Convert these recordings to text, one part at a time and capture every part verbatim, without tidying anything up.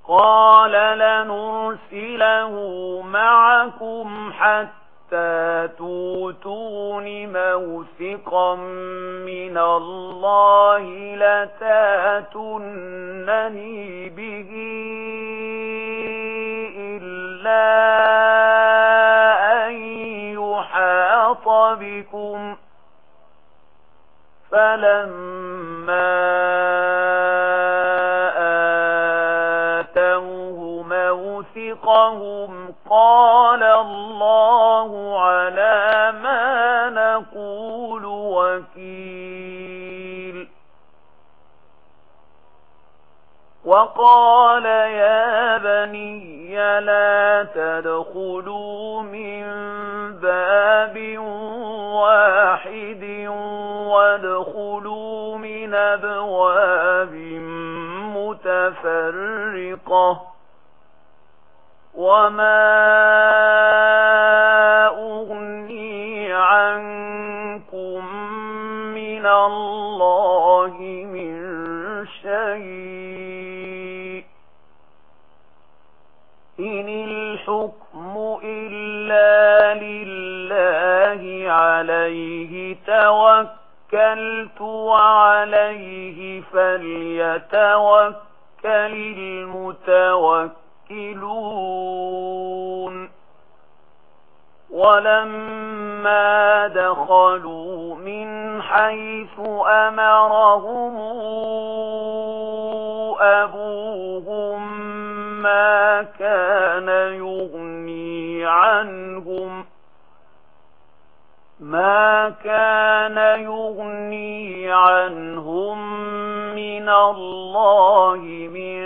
قال لنرسله معكم حتى توتون موثقا من الله لتاتونني به إلا أن يحاط بكم فلما آتوه موثقهم قال الله على ما نقول وكيل وقال يا بني لا تدخلوا من باب واحد وادخلوا من أبواب متفرقة وما أغني عنكم من الله من شيء إن الحكم إلا لله عليه توكلت وعليه فليتوكل المتوكلون ولما دخلوا من حيث أمرهم أبوهم ما كان يغني عنهم ما كان يغني عنهم من الله من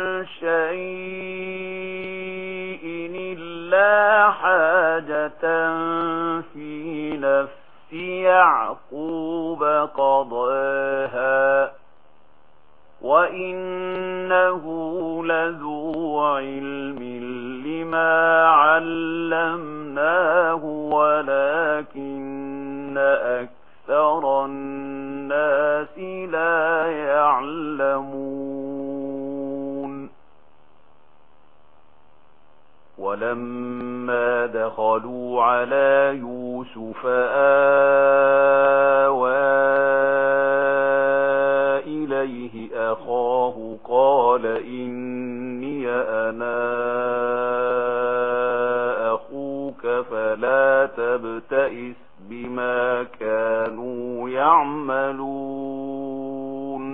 شيء إلا حاجة في نفس يعقوب قضاها وإنه لذو علم لما علمناه ولكن أكثر الناس لا يعلمون ولما دخلوا على يوسف آوى إليه أخاه قال إني أنا أخوك فلا تبتئس بما كانوا يعملون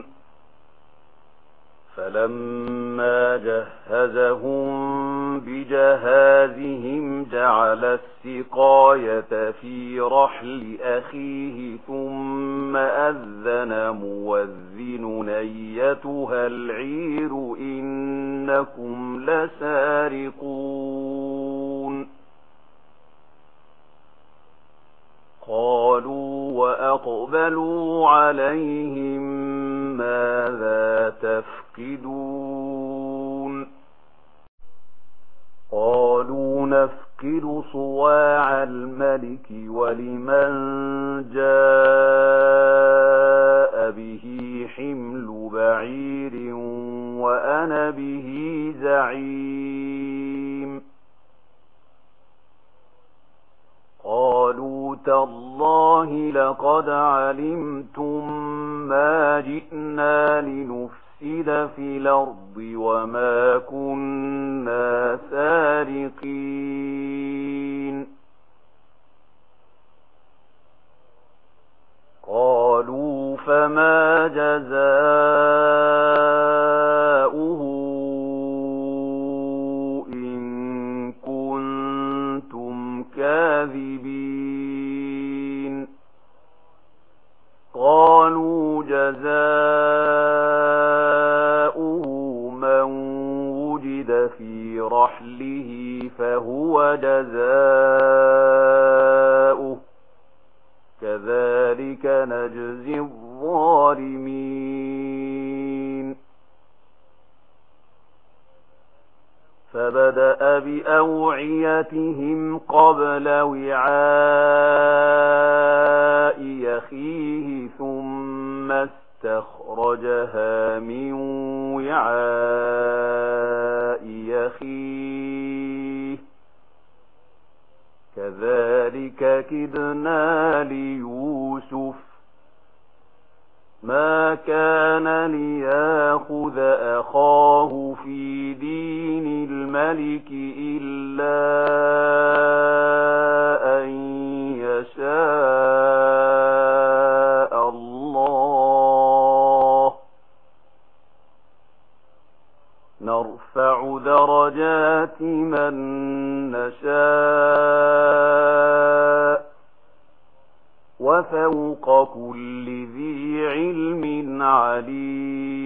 فلما جهزهم بجهازهم جعل السقاية في رحل أخيه ثم أذن مؤذن أيتها العير إنكم لسارقون قالوا وأقبلوا عليهم ماذا تفقدون قالوا نفقد صواع الملك ولمن جاء به حمل بعير وأنا به زعيم قالوا تالله لقد علمتم ما جئنا لنفسد في الأرض وما كنا سارقين قالوا فما جزاؤه إن كنتم كاذبين قالوا جزاؤه من وجد في رحله فهو جزاؤه كذلك نجزي الظالمين فبدأ بأوعيتهم قبل وعاء أخيه ثم استخرجها من وعاء أخيه كذلك كدنا ليوسف ما كان ليأخذ أخاه في دين الملك إلا أن يشاء الله نرفع درجات من نشاء وفوق كل ذي علم عليم